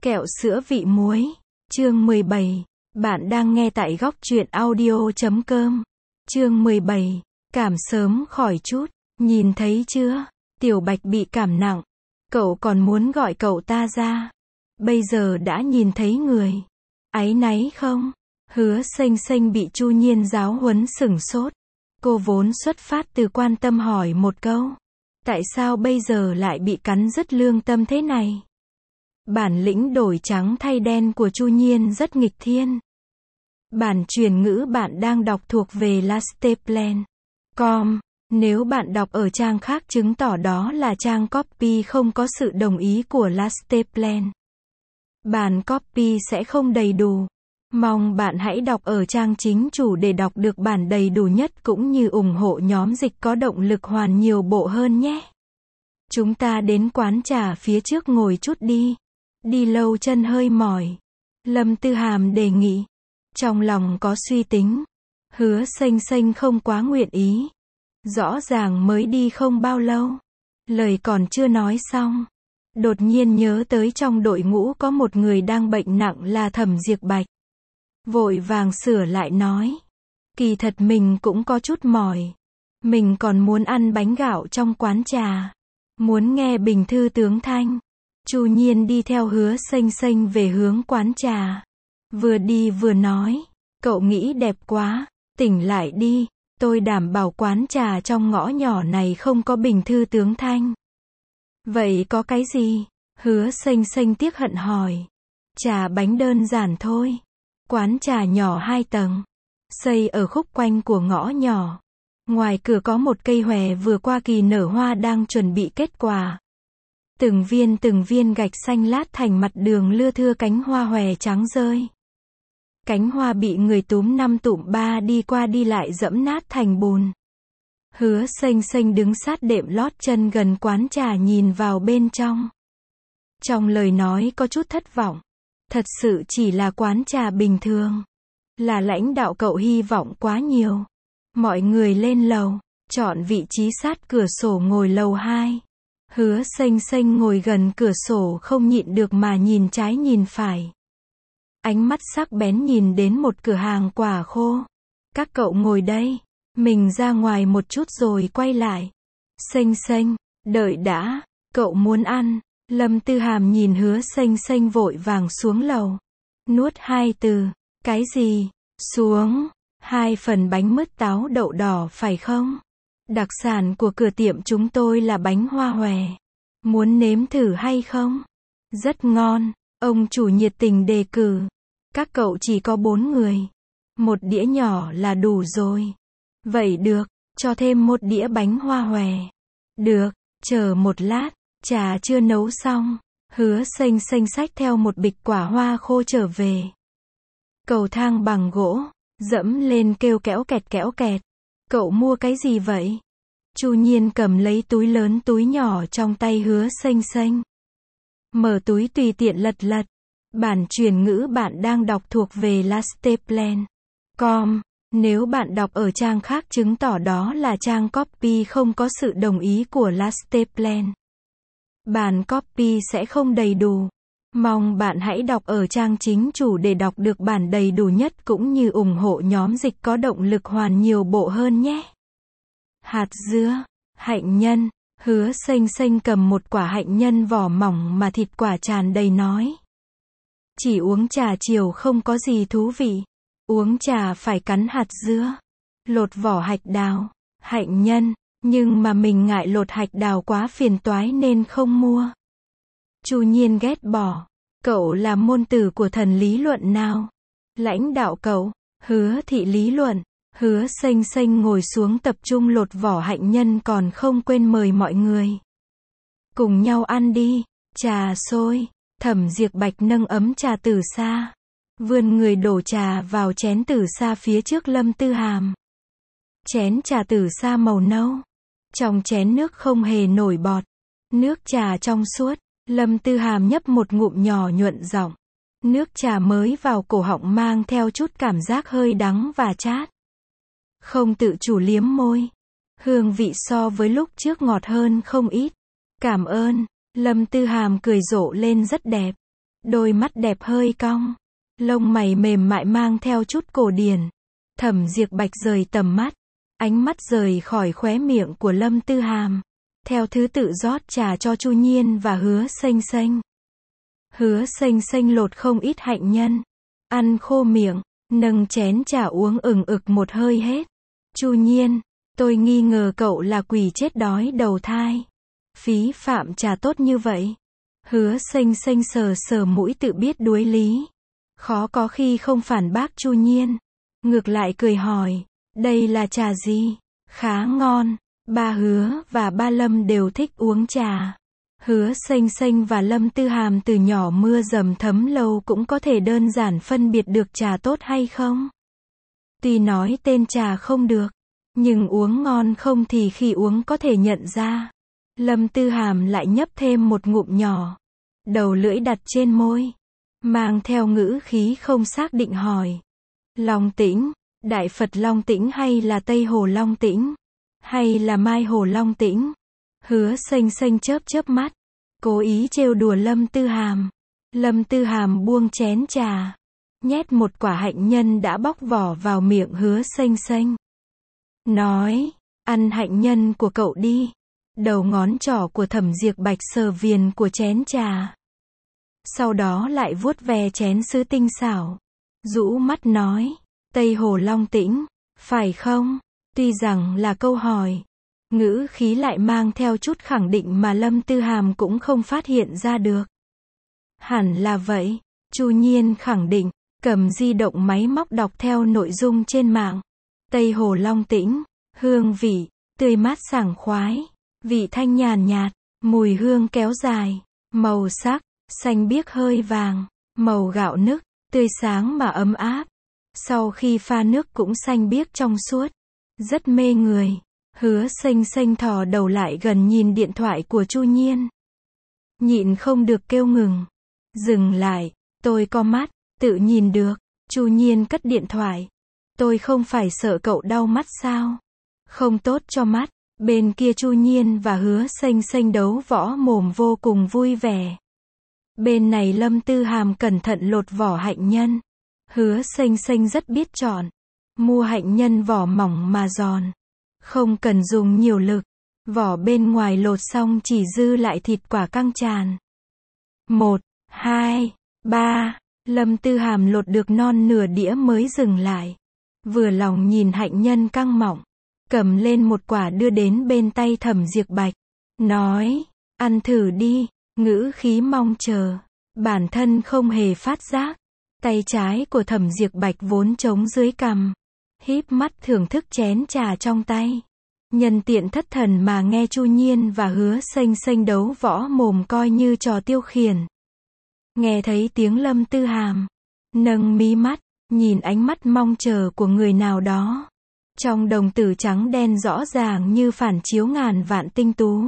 Kẹo sữa vị muối. Chương 17. Bạn đang nghe tại góc truyện audio.com. Chương 17. Cảm sớm khỏi chút. Nhìn thấy chưa? Tiểu Bạch bị cảm nặng. Cậu còn muốn gọi cậu ta ra. Bây giờ đã nhìn thấy người. Áy náy không? Hứa Xanh Xanh bị Chu Nhiên giáo huấn sửng sốt. Cô vốn xuất phát từ quan tâm hỏi một câu. Tại sao bây giờ lại bị cắn rứt lương tâm thế này? Bản lĩnh đổi trắng thay đen của Chu Nhiên rất nghịch thiên. Bản truyền ngữ bạn đang đọc thuộc về lasteplan.com. Nếu bạn đọc ở trang khác chứng tỏ đó là trang copy không có sự đồng ý của Lasteplan. Bản copy sẽ không đầy đủ. Mong bạn hãy đọc ở trang chính chủ để đọc được bản đầy đủ nhất cũng như ủng hộ nhóm dịch có động lực hoàn nhiều bộ hơn nhé. Chúng ta đến quán trà phía trước ngồi chút đi. Đi lâu chân hơi mỏi. Lâm Tư Hàm đề nghị. Trong lòng có suy tính. Hứa Xanh Xanh không quá nguyện ý. Rõ ràng mới đi không bao lâu. Lời còn chưa nói xong. Đột nhiên nhớ tới trong đội ngũ có một người đang bệnh nặng là Thẩm Diệp Bạch. Vội vàng sửa lại nói. Kỳ thật mình cũng có chút mỏi. Mình còn muốn ăn bánh gạo trong quán trà. Muốn nghe Bình Thư Tướng Thanh. Chu Nhiên đi theo Hứa Xanh Xanh về hướng quán trà. Vừa đi vừa nói. Cậu nghĩ đẹp quá. Tỉnh lại đi. Tôi đảm bảo quán trà trong ngõ nhỏ này không có Bình Thư Tướng Thanh. Vậy có cái gì? Hứa Xanh Xanh tiếc hận hỏi. Trà bánh đơn giản thôi. Quán trà nhỏ 2 tầng. Xây ở khúc quanh của ngõ nhỏ. Ngoài cửa có một cây hòe vừa qua kỳ nở hoa đang chuẩn bị kết quả. Từng viên gạch xanh lát thành mặt đường lưa thưa cánh hoa hòe trắng rơi. Cánh hoa bị người túm 5 tụm 3 đi qua đi lại dẫm nát thành bùn. Hứa Xanh Xanh đứng sát đệm lót chân gần quán trà nhìn vào bên trong. Trong lời nói có chút thất vọng. Thật sự chỉ là quán trà bình thường. Là lãnh đạo cậu hy vọng quá nhiều. Mọi người lên lầu, chọn vị trí sát cửa sổ ngồi lầu 2. Hứa Xanh Xanh ngồi gần cửa sổ không nhịn được mà nhìn trái nhìn phải. Ánh mắt sắc bén nhìn đến một cửa hàng quả khô. Các cậu ngồi đây. Mình ra ngoài một chút rồi quay lại. Xanh Xanh, đợi đã, cậu muốn ăn. Lâm Tư Hàm nhìn Hứa Xanh Xanh vội vàng xuống lầu. Nuốt 2 từ. Cái gì? Xuống. 2 phần bánh mứt táo đậu đỏ phải không? Đặc sản của cửa tiệm chúng tôi là bánh hoa hòe. Muốn nếm thử hay không? Rất ngon. Ông chủ nhiệt tình đề cử. Các cậu chỉ có 4 người. Một đĩa nhỏ là đủ rồi. Vậy được, cho thêm một đĩa bánh hoa hòe. Được, chờ một lát, trà chưa nấu xong. Hứa Xanh Xanh xách theo một bịch quả hoa khô trở về. Cầu thang bằng gỗ, dẫm lên kêu kéo kẹt. Cậu mua cái gì vậy? Chu Nhiên cầm lấy túi lớn túi nhỏ trong tay Hứa Xanh Xanh. Mở túi tùy tiện lật. Bản truyền ngữ bạn đang đọc thuộc về lasteplan.com. Nếu bạn đọc ở trang khác chứng tỏ đó là trang copy không có sự đồng ý của Lasteplan. Bản copy sẽ không đầy đủ. Mong bạn hãy đọc ở trang chính chủ để đọc được bản đầy đủ nhất cũng như ủng hộ nhóm dịch có động lực hoàn nhiều bộ hơn nhé. Hạt dưa, hạnh nhân. Hứa Xanh Xanh cầm một quả hạnh nhân vỏ mỏng mà thịt quả tràn đầy nói. Chỉ uống trà chiều không có gì thú vị. Uống trà phải cắn hạt dưa. Lột vỏ hạch đào, hạnh nhân. Nhưng mà mình ngại lột hạch đào quá phiền toái nên không mua. Chu Nhiên ghét bỏ. Cậu là môn tử của thần lý luận nào? Lãnh đạo cậu, Hứa thị lý luận. Hứa Xanh Xanh ngồi xuống tập trung lột vỏ hạnh nhân còn không quên mời mọi người. Cùng nhau ăn đi, trà sôi. Thẩm Diệp Bạch nâng ấm trà từ xa. Vươn người đổ trà vào chén từ xa phía trước Lâm Tư Hàm. Chén trà từ xa màu nâu. Trong chén nước không hề nổi bọt. Nước trà trong suốt. Lâm Tư Hàm nhấp một ngụm nhỏ nhuận giọng. Nước trà mới vào cổ họng mang theo chút cảm giác hơi đắng và chát. Không tự chủ liếm môi. Hương vị so với lúc trước ngọt hơn không ít. Cảm ơn. Lâm Tư Hàm cười rộ lên rất đẹp. đôi mắt đẹp hơi cong, lông mày mềm mại mang theo chút cổ điển. Thẩm Diệp Bạch rời tầm mắt, ánh mắt rời khỏi khóe miệng của Lâm Tư Hàm, theo thứ tự rót trà cho Chu Nhiên và Hứa Xanh Xanh. Hứa Xanh Xanh lột không ít hạnh nhân, ăn khô miệng, nâng chén trà uống ừng ực một hơi hết. Chu Nhiên, tôi nghi ngờ cậu là quỷ chết đói đầu thai. Phí phạm trà tốt như vậy. Hứa Xanh Xanh sờ sờ mũi tự biết đuối lý. Khó có khi không phản bác Chu Nhiên. Ngược lại cười hỏi, đây là trà gì? Khá ngon. Ba Hứa và ba Lâm đều thích uống trà. Hứa Xanh Xanh và Lâm Tư Hàm từ nhỏ mưa dầm thấm lâu cũng có thể đơn giản phân biệt được trà tốt hay không. Tuy nói tên trà không được, nhưng uống ngon không thì khi uống có thể nhận ra. Lâm Tư Hàm lại nhấp thêm một ngụm nhỏ, đầu lưỡi đặt trên môi, mang theo ngữ khí không xác định hỏi. Long Tĩnh, Đại Phật Long Tĩnh hay là Tây Hồ Long Tĩnh? Hay là Mai Hồ Long Tĩnh? Hứa Xanh Xanh chớp chớp mắt, cố ý trêu đùa Lâm Tư Hàm. Lâm Tư Hàm buông chén trà, nhét một quả hạnh nhân đã bóc vỏ vào miệng Hứa Xanh Xanh. Nói, ăn hạnh nhân của cậu đi. Đầu ngón trỏ của Thẩm Diệp Bạch sờ viền của chén trà. Sau đó lại vuốt ve chén sứ tinh xảo. Rũ mắt nói, Tây Hồ Long Tĩnh, phải không? Tuy rằng là câu hỏi, ngữ khí lại mang theo chút khẳng định mà Lâm Tư Hàm cũng không phát hiện ra được. Hẳn là vậy, Chu Nhiên khẳng định, cầm di động máy móc đọc theo nội dung trên mạng. Tây Hồ Long Tĩnh, hương vị, tươi mát sảng khoái, vị thanh nhàn nhạt, mùi hương kéo dài, màu sắc, xanh biếc hơi vàng, màu gạo nức, tươi sáng mà ấm áp. Sau khi pha nước cũng xanh biếc trong suốt, rất mê người. Hứa Xanh Xanh thò đầu lại gần nhìn điện thoại của Chu Nhiên. Nhịn không được kêu ngừng. Dừng lại, tôi có mắt, tự nhìn được. Chu Nhiên cất điện thoại. Tôi không phải sợ cậu đau mắt sao? Không tốt cho mắt. Bên kia Chu Nhiên và Hứa Xanh Xanh đấu võ mồm vô cùng vui vẻ. Bên này Lâm Tư Hàm cẩn thận lột vỏ hạnh nhân. Hứa Xanh Xanh rất biết chọn. Mua hạnh nhân vỏ mỏng mà giòn. Không cần dùng nhiều lực. Vỏ bên ngoài lột xong chỉ dư lại thịt quả căng tràn. 1, 2, 3. Lâm Tư Hàm lột được non nửa đĩa mới dừng lại. Vừa lòng nhìn hạnh nhân căng mọng. Cầm lên một quả đưa đến bên tay Thẩm Diệp Bạch. Nói, ăn thử đi, ngữ khí mong chờ. Bản thân không hề phát giác. Tay trái của Thẩm Diệp Bạch vốn trống dưới cằm. Híp mắt thưởng thức chén trà trong tay. Nhân tiện thất thần mà nghe Chu Nhiên và Hứa Xanh Xanh đấu võ mồm coi như trò tiêu khiển. Nghe thấy tiếng Lâm Tư Hàm, nâng mí mắt, nhìn ánh mắt mong chờ của người nào đó. Trong đồng tử trắng đen rõ ràng như phản chiếu ngàn vạn tinh tú.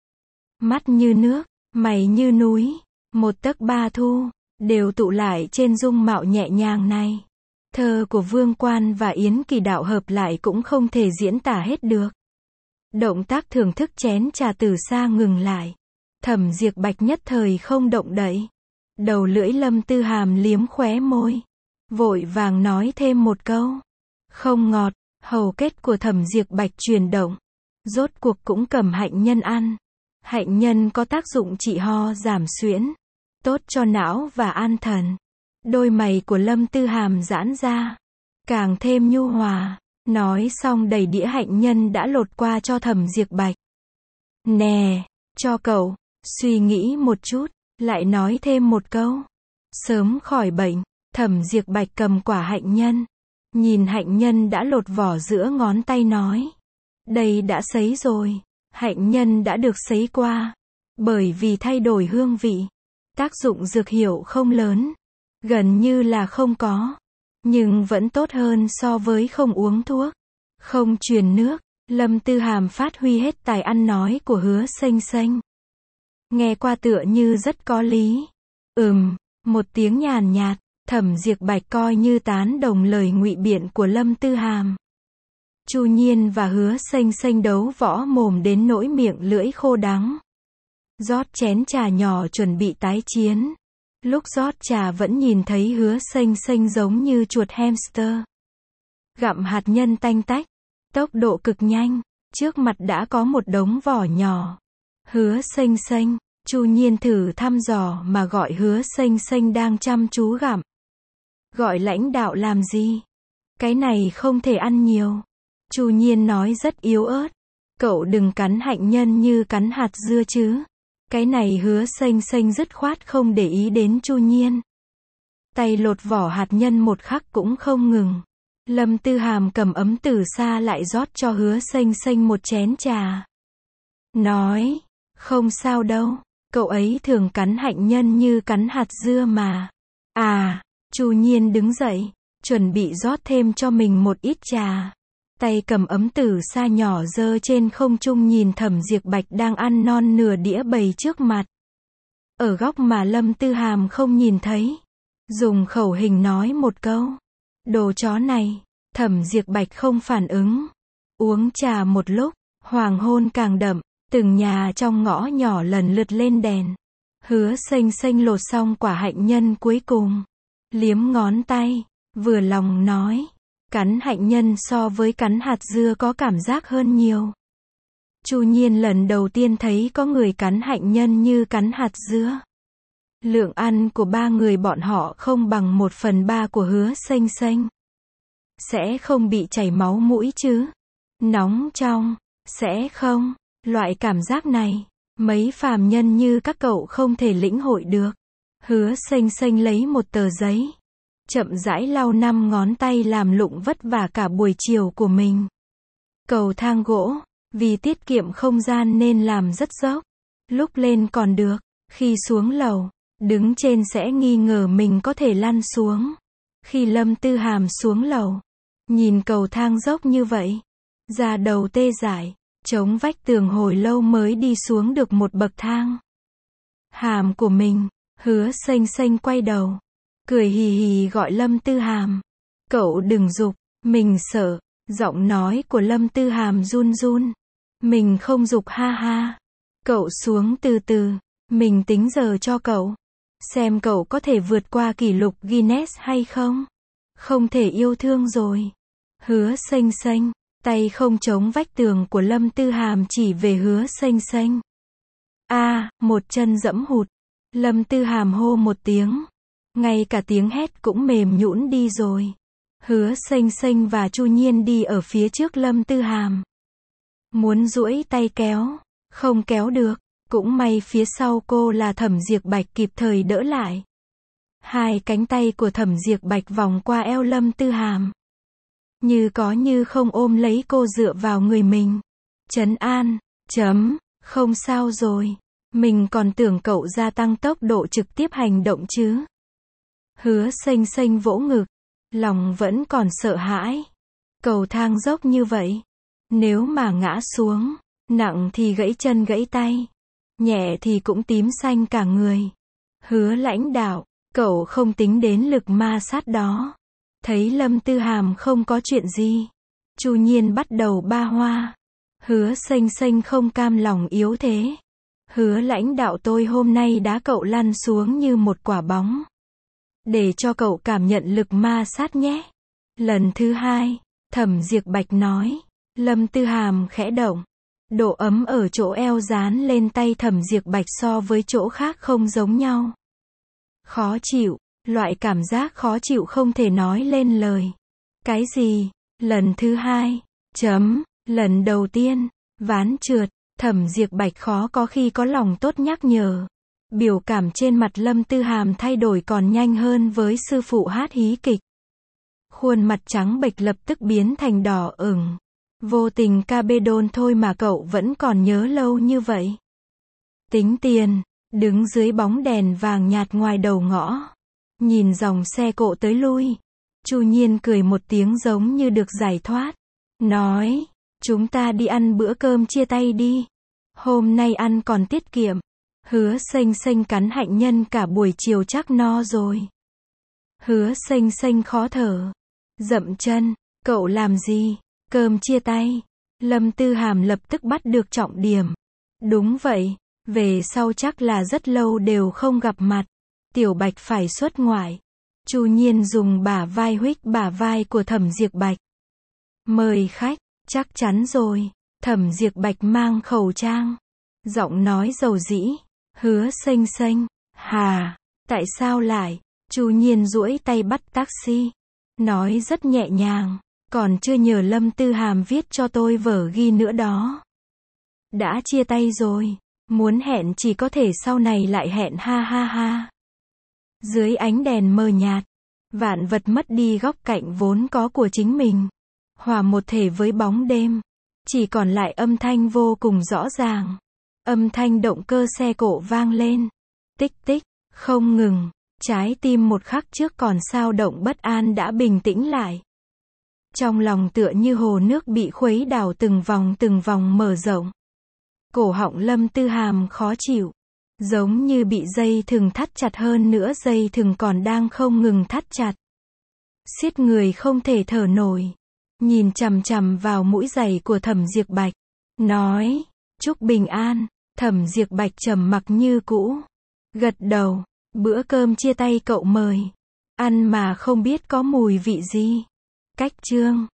Mắt như nước, mày như núi, một tấc ba thu, đều tụ lại trên dung mạo nhẹ nhàng này. Thơ của Vương Quan và Yến Kỳ Đạo hợp lại cũng không thể diễn tả hết được. Động tác thưởng thức chén trà từ xa ngừng lại. Thẩm Diệp Bạch nhất thời không động đậy. Đầu lưỡi Lâm Tư Hàm liếm khóe môi. Vội vàng nói thêm một câu. Không ngọt. Hầu kết của Thẩm Diệp Bạch chuyển động. Rốt cuộc cũng cầm hạnh nhân ăn. Hạnh nhân có tác dụng trị ho giảm suyễn. Tốt cho não và an thần. Đôi mày của Lâm Tư Hàm giãn ra. Càng thêm nhu hòa. Nói xong đẩy đĩa hạnh nhân đã lột qua cho Thẩm Diệp Bạch. Nè, cho cậu. Suy nghĩ một chút, lại nói thêm một câu. Sớm khỏi bệnh. Thẩm Diệp Bạch cầm quả hạnh nhân. Nhìn hạnh nhân đã lột vỏ giữa ngón tay nói. Đây đã sấy rồi. Hạnh nhân đã được sấy qua. Bởi vì thay đổi hương vị. Tác dụng dược hiệu không lớn. Gần như là không có. Nhưng vẫn tốt hơn so với không uống thuốc. Không truyền nước. Lâm Tư Hàm phát huy hết tài ăn nói của Hứa Xanh Xanh. Nghe qua tựa như rất có lý. Một tiếng nhàn nhạt. Thẩm Diệp Bạch coi như tán đồng lời ngụy biện của Lâm Tư Hàm. Chu Nhiên và Hứa Xanh Xanh đấu võ mồm đến nỗi miệng lưỡi khô đắng. Rót chén trà nhỏ chuẩn bị tái chiến. Lúc rót trà vẫn nhìn thấy Hứa Xanh Xanh giống như chuột hamster. Gặm hạt nhân tanh tách, tốc độ cực nhanh, trước mặt đã có một đống vỏ nhỏ. Hứa Xanh Xanh, Chu Nhiên thử thăm dò mà gọi Hứa Xanh Xanh đang chăm chú gặm. Gọi lãnh đạo làm gì? Cái này không thể ăn nhiều. Chu Nhiên nói rất yếu ớt. Cậu đừng cắn hạnh nhân như cắn hạt dưa chứ. Cái này Hứa Xanh Xanh dứt khoát không để ý đến Chu Nhiên. Tay lột vỏ hạt nhân một khắc cũng không ngừng. Lâm Tư Hàm cầm ấm từ xa lại rót cho Hứa Xanh Xanh một chén trà. Nói, không sao đâu, cậu ấy thường cắn hạnh nhân như cắn hạt dưa mà. À, Chu Nhiên đứng dậy, chuẩn bị rót thêm cho mình một ít trà. Tay cầm ấm từ xa nhỏ giơ trên không trung nhìn Thẩm Diệp Bạch đang ăn non nửa đĩa bày trước mặt. Ở góc mà Lâm Tư Hàm không nhìn thấy. Dùng khẩu hình nói một câu. Đồ chó này. Thẩm Diệp Bạch không phản ứng. Uống trà một lúc, hoàng hôn càng đậm, từng nhà trong ngõ nhỏ lần lượt lên đèn. Hứa Xanh Xanh lột xong quả hạnh nhân cuối cùng. Liếm ngón tay, vừa lòng nói. Cắn hạnh nhân so với cắn hạt dưa có cảm giác hơn nhiều. Chu Nhiên lần đầu tiên thấy có người cắn hạnh nhân như cắn hạt dưa. Lượng ăn của ba người bọn họ không bằng 1/3 của Hứa Xanh Xanh. Sẽ không bị chảy máu mũi chứ? Nóng trong, sẽ không? Loại cảm giác này, mấy phàm nhân như các cậu không thể lĩnh hội được. Hứa Xanh Xanh lấy một tờ giấy. Chậm rãi lau 5 ngón tay làm lụng vất vả cả buổi chiều của mình. Cầu thang gỗ, vì tiết kiệm không gian nên làm rất dốc. Lúc lên còn được, khi xuống lầu, đứng trên sẽ nghi ngờ mình có thể lăn xuống. Khi Lâm Tư Hàm xuống lầu, nhìn cầu thang dốc như vậy, da đầu tê dại, chống vách tường hồi lâu mới đi xuống được một bậc thang. Hàm của mình, Hứa Xanh Xanh quay đầu, cười hì hì gọi Lâm Tư Hàm. Cậu đừng giục, mình sợ. Giọng nói của Lâm Tư Hàm run run. Mình không giục ha ha. Cậu xuống từ từ, mình tính giờ cho cậu. Xem cậu có thể vượt qua kỷ lục Guinness hay không. Không thể yêu thương rồi. Hứa Xanh Xanh, tay không chống vách tường của Lâm Tư Hàm chỉ về Hứa Xanh Xanh. Một chân dẫm hụt. Lâm Tư Hàm hô một tiếng. Ngay cả tiếng hét cũng mềm nhũn đi rồi. Hứa Xanh Xanh và Chu Nhiên đi ở phía trước Lâm Tư Hàm. Muốn duỗi tay kéo, không kéo được. Cũng may phía sau cô là Thẩm Diệp Bạch kịp thời đỡ lại. Hai cánh tay của Thẩm Diệp Bạch vòng qua eo Lâm Tư Hàm. Như có như không ôm lấy cô dựa vào người mình. Trấn an, không sao rồi. Mình còn tưởng cậu gia tăng tốc độ trực tiếp hành động chứ. Hứa Xanh Xanh vỗ ngực. Lòng vẫn còn sợ hãi. Cầu thang dốc như vậy. Nếu mà ngã xuống, nặng thì gãy chân gãy tay. Nhẹ thì cũng tím xanh cả người. Hứa lãnh đạo, cậu không tính đến lực ma sát đó. Thấy Lâm Tư Hàm không có chuyện gì. Chu Nhiên bắt đầu ba hoa. Hứa Xanh Xanh không cam lòng yếu thế. Hứa lãnh đạo tôi hôm nay đá cậu lăn xuống như một quả bóng. Để cho cậu cảm nhận lực ma sát nhé. Lần thứ 2, Thẩm Diệp Bạch nói. Lâm Tư Hàm khẽ động. Độ ấm ở chỗ eo dán lên tay Thẩm Diệp Bạch so với chỗ khác không giống nhau. Khó chịu, loại cảm giác khó chịu không thể nói lên lời. Cái gì? Lần thứ 2, lần đầu tiên, ván trượt, Thẩm Diệp Bạch khó có khi có lòng tốt nhắc nhở. Biểu cảm trên mặt Lâm Tư Hàm thay đổi còn nhanh hơn với sư phụ hát hí kịch. Khuôn mặt trắng bệch lập tức biến thành đỏ ửng. Vô tình cabedon thôi mà cậu vẫn còn nhớ lâu như vậy. Tính tiền, đứng dưới bóng đèn vàng nhạt ngoài đầu ngõ. Nhìn dòng xe cộ tới lui. Chu Nhiên cười một tiếng giống như được giải thoát. Nói, chúng ta đi ăn bữa cơm chia tay đi. Hôm nay ăn còn tiết kiệm. Hứa Xanh Xanh cắn hạnh nhân cả buổi chiều chắc no rồi. Hứa Xanh Xanh khó thở. Dậm chân, cậu làm gì? Cơm chia tay. Lâm Tư Hàm lập tức bắt được trọng điểm. Đúng vậy, về sau chắc là rất lâu đều không gặp mặt. Tiểu Bạch phải xuất ngoại. Chu Nhiên dùng bả vai huých bả vai của Thẩm Diệp Bạch. Mời khách, chắc chắn rồi. Thẩm Diệp Bạch mang khẩu trang. Giọng nói dầu dĩ. Hứa Xênh Xênh. Hà, tại sao lại? Chu Nhiên duỗi tay bắt taxi. Nói rất nhẹ nhàng. Còn chưa nhờ Lâm Tư Hàm viết cho tôi vở ghi nữa đó. Đã chia tay rồi. Muốn hẹn chỉ có thể sau này lại hẹn ha ha ha. Dưới ánh đèn mờ nhạt, vạn vật mất đi góc cạnh vốn có của chính mình. Hòa một thể với bóng đêm. Chỉ còn lại âm thanh vô cùng rõ ràng. Âm thanh động cơ xe cộ vang lên. Tích tích, không ngừng. Trái tim một khắc trước còn sao động bất an đã bình tĩnh lại. Trong lòng tựa như hồ nước bị khuấy đảo từng vòng mở rộng. Cổ họng Lâm Tư Hàm khó chịu. Giống như bị dây thừng thắt chặt, hơn nữa dây thừng còn đang không ngừng thắt chặt. Siết người không thể thở nổi. Nhìn chằm chằm vào mũi giày của Thẩm Diệp Bạch. Nói, chúc bình an. Thẩm Diệp Bạch trầm mặc như cũ. Gật đầu. Bữa cơm chia tay cậu mời. Ăn mà không biết có mùi vị gì. Cách chương.